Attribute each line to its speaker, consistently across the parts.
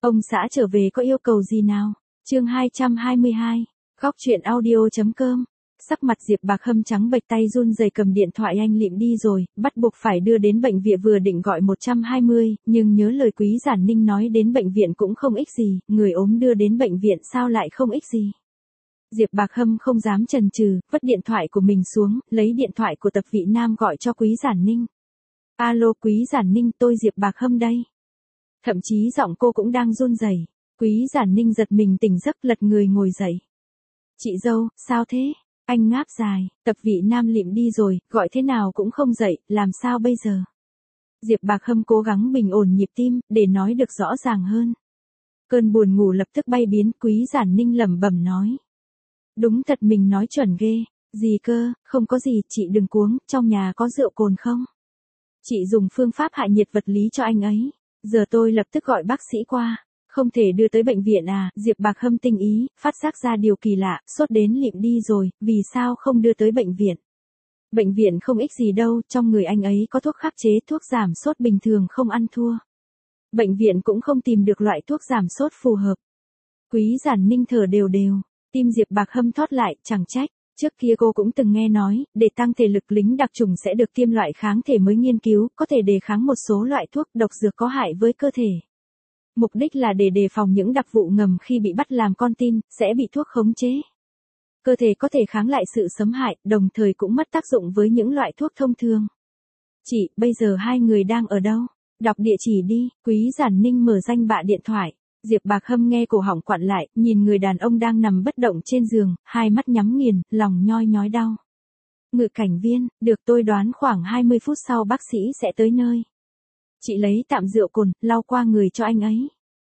Speaker 1: Ông xã trở về có yêu cầu gì nào? Chương 222. Góc truyện audio.com. Sắc mặt Diệp Bạc Hâm trắng bệch, tay run rẩy cầm điện thoại. Anh Lịm đi rồi, bắt buộc phải đưa đến bệnh viện. Vừa định gọi 120, nhưng nhớ lời Quý Giản Ninh nói đến bệnh viện cũng không ích gì, người ốm đưa đến bệnh viện sao lại không ích gì. Diệp Bạc Hâm không dám chần chừ, vứt điện thoại của mình xuống, lấy điện thoại của Tập Vị Nam gọi cho Quý Giản Ninh. Alo Quý Giản Ninh, tôi Diệp Bạc Hâm đây. Thậm chí giọng cô cũng đang run rẩy. Quý Giản Ninh giật mình tỉnh giấc, lật người ngồi dậy. Chị dâu, sao thế? Anh ngáp dài. Tập Vị Nam Lịm đi rồi, gọi thế nào cũng không dậy, làm sao bây giờ? Diệp Bạc Hâm cố gắng bình ổn nhịp tim, để nói được rõ ràng hơn. Cơn buồn ngủ lập tức bay biến. Quý Giản Ninh lẩm bẩm nói. Đúng thật mình nói chuẩn ghê. Gì cơ, không có gì, chị đừng cuống, trong nhà có rượu cồn không? Chị dùng phương pháp hạ nhiệt vật lý cho anh ấy. Giờ tôi lập tức gọi bác sĩ qua. Không thể đưa tới bệnh viện à? Diệp Bạc Hâm tinh ý, phát giác ra điều kỳ lạ, sốt đến Lịm đi rồi, vì sao không đưa tới bệnh viện? Bệnh viện không ích gì đâu, trong người anh ấy có thuốc khắc chế, thuốc giảm sốt bình thường không ăn thua. Bệnh viện cũng không tìm được loại thuốc giảm sốt phù hợp. Quý Giản Ninh thở đều đều, tim Diệp Bạc Hâm thót lại, chẳng trách. Trước kia cô cũng từng nghe nói, để tăng thể lực lính đặc chủng sẽ được tiêm loại kháng thể mới nghiên cứu, có thể đề kháng một số loại thuốc độc dược có hại với cơ thể. Mục đích là để đề phòng những đặc vụ ngầm khi bị bắt làm con tin, sẽ bị thuốc khống chế. Cơ thể có thể kháng lại sự xâm hại, đồng thời cũng mất tác dụng với những loại thuốc thông thường. Chị, bây giờ hai người đang ở đâu? Đọc địa chỉ đi. Quý Giản Ninh mở danh bạ điện thoại. Diệp Bạc Hâm nghe cổ họng quặn lại, nhìn người đàn ông đang nằm bất động trên giường, hai mắt nhắm nghiền, lòng nhoi nhói đau. Ngự cảnh viên, được, tôi đoán khoảng 20 phút sau bác sĩ sẽ tới nơi. Chị lấy tạm rượu cồn, lau qua người cho anh ấy.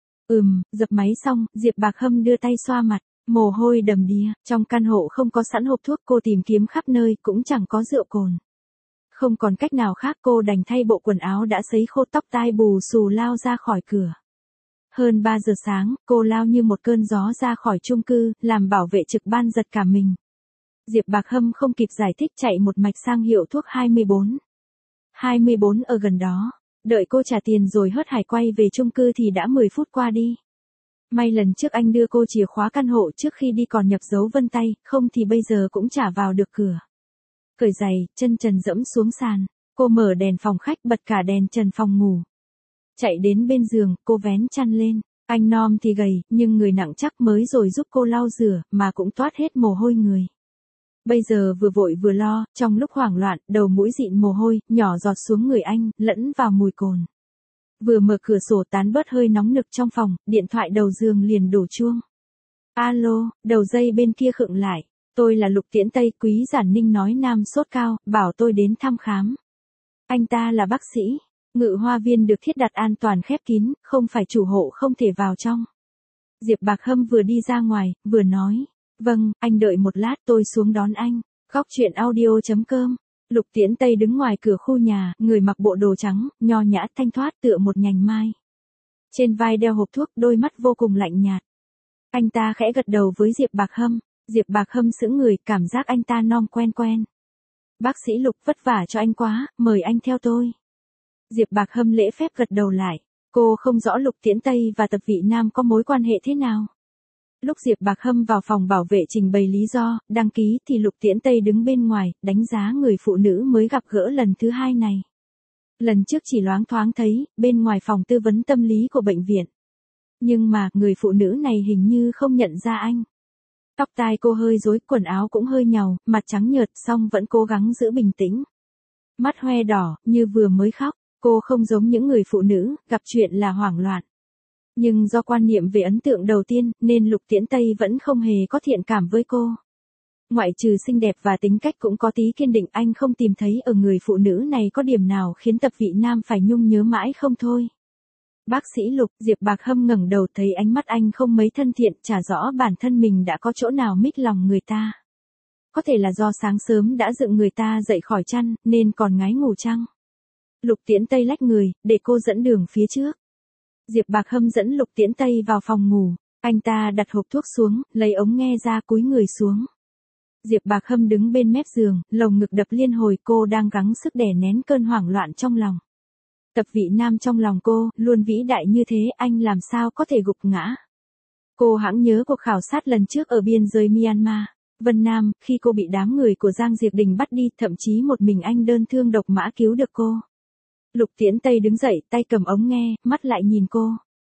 Speaker 1: Dập máy xong, Diệp Bạc Hâm đưa tay xoa mặt, mồ hôi đầm đìa, trong căn hộ không có sẵn hộp thuốc, cô tìm kiếm khắp nơi, cũng chẳng có rượu cồn. Không còn cách nào khác, cô đành thay bộ quần áo đã sấy khô, tóc tai bù xù lao ra khỏi cửa. Hơn 3 giờ sáng, cô lao như một cơn gió ra khỏi chung cư, làm bảo vệ trực ban giật cả mình. Diệp Bạc Hâm không kịp giải thích, chạy một mạch sang hiệu thuốc 24. 24 ở gần đó. Đợi cô trả tiền rồi hớt hải quay về chung cư thì đã 10 phút qua đi. May lần trước anh đưa cô chìa khóa căn hộ trước khi đi còn nhập dấu vân tay, không thì bây giờ cũng chả vào được cửa. Cởi giày, chân trần dẫm xuống sàn, cô mở đèn phòng khách, bật cả đèn trần phòng ngủ. Chạy đến bên giường, cô vén chăn lên. Anh non thì gầy, nhưng người nặng chắc, mới rồi giúp cô lau rửa, mà cũng toát hết mồ hôi người. Bây giờ vừa vội vừa lo, trong lúc hoảng loạn, đầu mũi dịn mồ hôi, nhỏ giọt xuống người anh, lẫn vào mùi cồn. Vừa mở cửa sổ tán bớt hơi nóng nực trong phòng, điện thoại đầu giường liền đổ chuông. Alo, đầu dây bên kia khựng lại. Tôi là Lục Tiễn Tây. Quý Giản Ninh nói Nam sốt cao, bảo tôi đến thăm khám. Anh ta là bác sĩ. Ngự hoa viên được thiết đặt an toàn khép kín, không phải chủ hộ không thể vào trong. Diệp Bạc Hâm vừa đi ra ngoài, vừa nói. Vâng, anh đợi một lát tôi xuống đón anh. Góc truyện audio.com. Lục Tiễn Tây đứng ngoài cửa khu nhà, người mặc bộ đồ trắng, nho nhã thanh thoát tựa một nhành mai. Trên vai đeo hộp thuốc, đôi mắt vô cùng lạnh nhạt. Anh ta khẽ gật đầu với Diệp Bạc Hâm. Diệp Bạc Hâm sững người, cảm giác anh ta non quen quen. Bác sĩ Lục, vất vả cho anh quá, mời anh theo tôi. Diệp Bạc Hâm lễ phép gật đầu lại. Cô không rõ Lục Tiễn Tây và Tập Vị Nam có mối quan hệ thế nào. Lúc Diệp Bạc Hâm vào phòng bảo vệ trình bày lý do, đăng ký thì Lục Tiễn Tây đứng bên ngoài, đánh giá người phụ nữ mới gặp gỡ lần thứ hai này. Lần trước chỉ loáng thoáng thấy, bên ngoài phòng tư vấn tâm lý của bệnh viện. Nhưng mà, người phụ nữ này hình như không nhận ra anh. Tóc tai cô hơi rối, quần áo cũng hơi nhàu, mặt trắng nhợt, song vẫn cố gắng giữ bình tĩnh. Mắt hoe đỏ, như vừa mới khóc. Cô không giống những người phụ nữ, gặp chuyện là hoảng loạn. Nhưng do quan niệm về ấn tượng đầu tiên, nên Lục Tiễn Tây vẫn không hề có thiện cảm với cô. Ngoại trừ xinh đẹp và tính cách cũng có tí kiên định, anh không tìm thấy ở người phụ nữ này có điểm nào khiến Tập Vị Nam phải nhung nhớ mãi không thôi. Bác sĩ Lục, Diệp Bạc Hâm ngẩng đầu thấy ánh mắt anh không mấy thân thiện, chả rõ bản thân mình đã có chỗ nào mích lòng người ta. Có thể là do sáng sớm đã dựng người ta dậy khỏi chăn, nên còn ngái ngủ chăng? Lục Tiễn Tây lách người, để cô dẫn đường phía trước. Diệp Bạc Hâm dẫn Lục Tiễn Tây vào phòng ngủ. Anh ta đặt hộp thuốc xuống, lấy ống nghe ra, cúi người xuống. Diệp Bạc Hâm đứng bên mép giường, lồng ngực đập liên hồi, cô đang gắng sức đè nén cơn hoảng loạn trong lòng. Tập vị nam trong lòng cô, luôn vĩ đại như thế, anh làm sao có thể gục ngã. Cô hãng nhớ cuộc khảo sát lần trước ở biên giới Myanmar, Vân Nam, khi cô bị đám người của Giang Diệp Đình bắt đi, thậm chí một mình anh đơn thương độc mã cứu được cô. Lục Tiễn Tây đứng dậy, tay cầm ống nghe, mắt lại nhìn cô.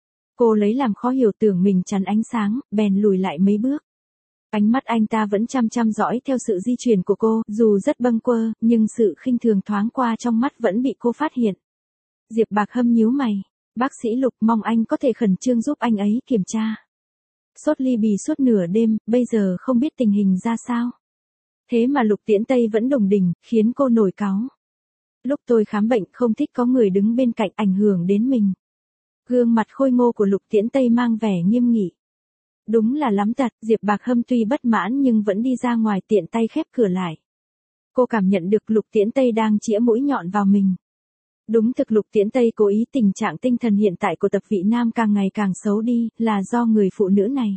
Speaker 1: Cô lấy làm khó hiểu, tưởng mình chắn ánh sáng, bèn lùi lại mấy bước. Ánh mắt anh ta vẫn chăm chăm dõi theo sự di chuyển của cô, dù rất bâng quơ, nhưng sự khinh thường thoáng qua trong mắt vẫn bị cô phát hiện. Diệp Bạc Hâm nhíu mày. Bác sĩ Lục, mong anh có thể khẩn trương giúp anh ấy kiểm tra. Sốt ly bì suốt nửa đêm, bây giờ không biết tình hình ra sao. Thế mà Lục Tiễn Tây vẫn đồng đình, khiến cô nổi cáu. Lúc tôi khám bệnh không thích có người đứng bên cạnh ảnh hưởng đến mình. Gương mặt khôi ngô của Lục Tiễn Tây mang vẻ nghiêm nghị. Đúng là lắm tật, Diệp Bạc Hâm tuy bất mãn nhưng vẫn đi ra ngoài, tiện tay khép cửa lại. Cô cảm nhận được Lục Tiễn Tây đang chĩa mũi nhọn vào mình. Đúng thực Lục Tiễn Tây cố ý, tình trạng tinh thần hiện tại của Tập Vị Nam càng ngày càng xấu đi, là do người phụ nữ này.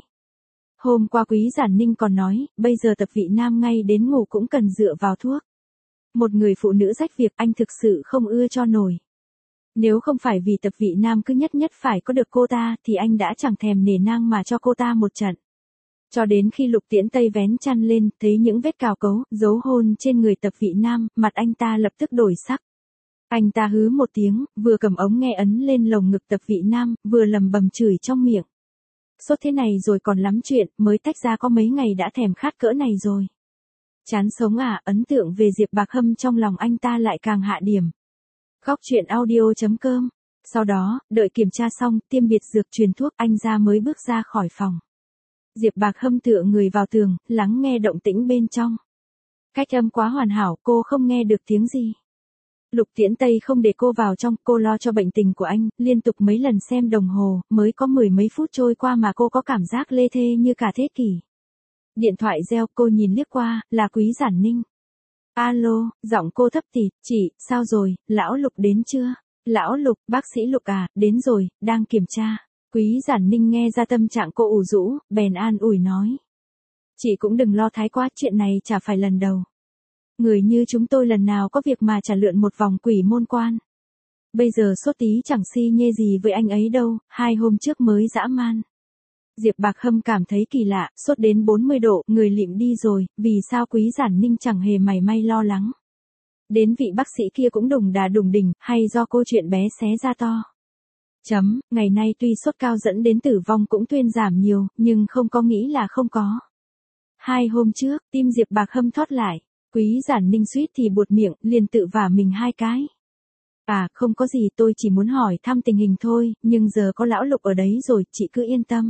Speaker 1: Hôm qua Quý Giản Ninh còn nói, bây giờ Tập Vị Nam ngay đến ngủ cũng cần dựa vào thuốc. Một người phụ nữ rách việc, anh thực sự không ưa cho nổi. Nếu không phải vì Tập Vị Nam cứ nhất nhất phải có được cô ta, thì anh đã chẳng thèm nể nang mà cho cô ta một trận. Cho đến khi Lục Tiễn Tây vén chăn lên, thấy những vết cào cấu, dấu hôn trên người Tập Vị Nam, mặt anh ta lập tức đổi sắc. Anh ta hứ một tiếng, vừa cầm ống nghe ấn lên lồng ngực Tập Vị Nam, vừa lầm bầm chửi trong miệng. Sốt thế này rồi còn lắm chuyện, mới tách ra có mấy ngày đã thèm khát cỡ này rồi. Chán sống à, ấn tượng về Diệp Bạc Hâm trong lòng anh ta lại càng hạ điểm. Góc truyện audio.com. Sau đó, đợi kiểm tra xong, tiêm biệt dược truyền thuốc, anh ra mới bước ra khỏi phòng. Diệp Bạc Hâm tựa người vào tường, lắng nghe động tĩnh bên trong. Cách âm quá hoàn hảo, cô không nghe được tiếng gì. Lục Tiễn Tây không để cô vào trong, cô lo cho bệnh tình của anh, liên tục mấy lần xem đồng hồ, mới có mười mấy phút trôi qua mà cô có cảm giác lê thê như cả thế kỷ. Điện thoại reo, cô nhìn liếc qua, là Quý Giản Ninh. Alo, giọng cô thấp tịt, chị, sao rồi, lão Lục đến chưa? Lão Lục, bác sĩ Lục à, đến rồi, đang kiểm tra. Quý Giản Ninh nghe ra tâm trạng cô ủ rũ, bèn an ủi nói. Chị cũng đừng lo thái quá, chuyện này chả phải lần đầu. Người như chúng tôi lần nào có việc mà chả lượn một vòng quỷ môn quan. Bây giờ sốt tí chẳng si nhê gì với anh ấy đâu, 2 hôm trước mới dã man. Diệp Bạc Hâm cảm thấy kỳ lạ, sốt đến 40 độ, người lịm đi rồi, vì sao Quý Giản Ninh chẳng hề mảy may lo lắng. Đến vị bác sĩ kia cũng đùng đà đùng đỉnh, hay do cô chuyện bé xé ra to. Ngày nay tuy sốt cao dẫn đến tử vong cũng thuyên giảm nhiều, nhưng không có nghĩ là không có. 2 hôm trước, tim Diệp Bạc Hâm thót lại. Quý Giản Ninh suýt thì buột miệng, liền tự vả mình 2 cái. À, không có gì, tôi chỉ muốn hỏi thăm tình hình thôi, nhưng giờ có lão Lục ở đấy rồi, chị cứ yên tâm.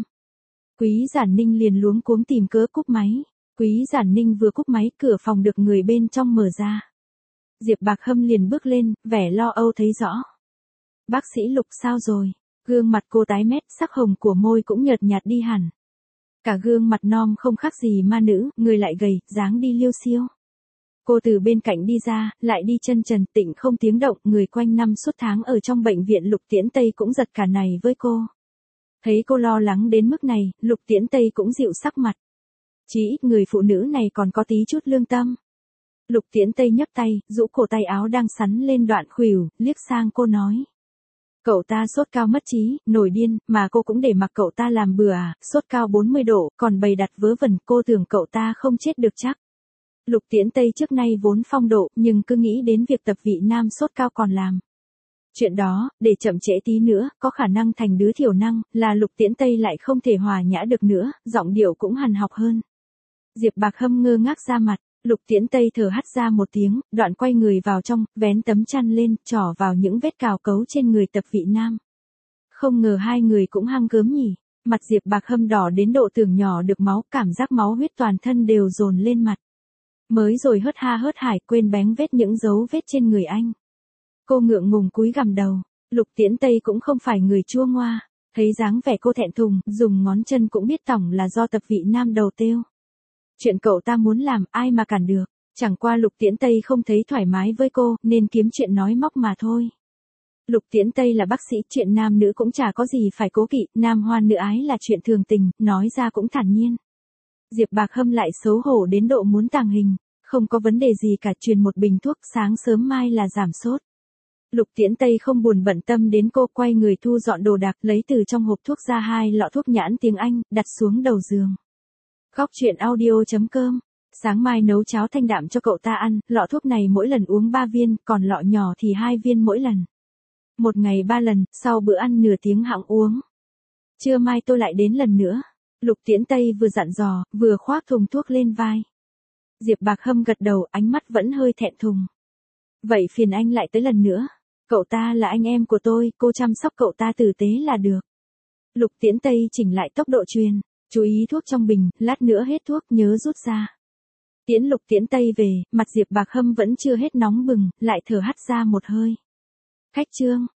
Speaker 1: Quý Giản Ninh liền luống cuống tìm cớ cúp máy. Quý Giản Ninh vừa cúp máy, cửa phòng được người bên trong mở ra. Diệp Bạc Hâm liền bước lên, vẻ lo âu thấy rõ. Bác sĩ Lục sao rồi? Gương mặt cô tái mét, sắc hồng của môi cũng nhợt nhạt đi hẳn. Cả gương mặt non không khác gì ma nữ, người lại gầy, dáng đi liêu xiêu. Cô từ bên cạnh đi ra, lại đi chân trần, tịnh không tiếng động, người quanh năm suốt tháng ở trong bệnh viện Lục Tiễn Tây cũng giật cả này với cô. Thấy cô lo lắng đến mức này, Lục Tiễn Tây cũng dịu sắc mặt. Chí ít người phụ nữ này còn có tí chút lương tâm. Lục Tiễn Tây nhấc tay, rũ cổ tay áo đang sắn lên đoạn khuỷu, liếc sang cô nói. Cậu ta sốt cao mất trí, nổi điên, mà cô cũng để mặc cậu ta làm bừa à, sốt cao 40 độ, còn bày đặt vớ vẩn, cô tưởng cậu ta không chết được chắc. Lục Tiễn Tây trước nay vốn phong độ, nhưng cứ nghĩ đến việc Tập Vị Nam sốt cao còn làm. Chuyện đó, để chậm trễ tí nữa, có khả năng thành đứa thiểu năng, là Lục Tiễn Tây lại không thể hòa nhã được nữa, giọng điệu cũng hằn học hơn. Diệp Bạc Hâm ngơ ngác ra mặt, Lục Tiễn Tây thở hắt ra một tiếng, đoạn quay người vào trong, vén tấm chăn lên, trỏ vào những vết cào cấu trên người Tập Vị Nam. Không ngờ hai người cũng hăng gớm nhỉ, mặt Diệp Bạc Hâm đỏ đến độ tưởng nhỏ được máu, cảm giác máu huyết toàn thân đều dồn lên mặt. Mới rồi hớt ha hớt hải, quên bén vết những dấu vết trên người anh. Cô ngượng ngùng cúi gằm đầu, Lục Tiễn Tây cũng không phải người chua ngoa, thấy dáng vẻ cô thẹn thùng, dùng ngón chân cũng biết tổng là do Tập Vị Nam đầu têu. Chuyện cậu ta muốn làm, ai mà cản được, chẳng qua Lục Tiễn Tây không thấy thoải mái với cô, nên kiếm chuyện nói móc mà thôi. Lục Tiễn Tây là bác sĩ, chuyện nam nữ cũng chả có gì phải cố kỵ, nam hoan nữ ái là chuyện thường tình, nói ra cũng thản nhiên. Diệp Bạc Hâm lại xấu hổ đến độ muốn tàng hình, không có vấn đề gì cả, truyền một bình thuốc, sáng sớm mai là giảm sốt. Lục Tiễn Tây không buồn bận tâm đến cô, quay người thu dọn đồ đạc, lấy từ trong hộp thuốc ra 2 lọ thuốc nhãn tiếng Anh, đặt xuống đầu giường. Góc truyện audio.com. Sáng mai nấu cháo thanh đạm cho cậu ta ăn, lọ thuốc này mỗi lần uống 3 viên, còn lọ nhỏ thì 2 viên mỗi lần. Một ngày 3 lần, sau bữa ăn nửa tiếng hẵng uống. Trưa mai tôi lại đến lần nữa. Lục Tiễn Tây vừa dặn dò, vừa khoác thùng thuốc lên vai. Diệp Bạc Hâm gật đầu, ánh mắt vẫn hơi thẹn thùng. Vậy phiền anh lại tới lần nữa. Cậu ta là anh em của tôi, cô chăm sóc cậu ta tử tế là được. Lục Tiễn Tây chỉnh lại tốc độ truyền, chú ý thuốc trong bình, lát nữa hết thuốc nhớ rút ra. Tiễn Lục Tiễn Tây về, mặt Diệp Bạc Hâm vẫn chưa hết nóng bừng, lại thở hắt ra một hơi. Khách Trương,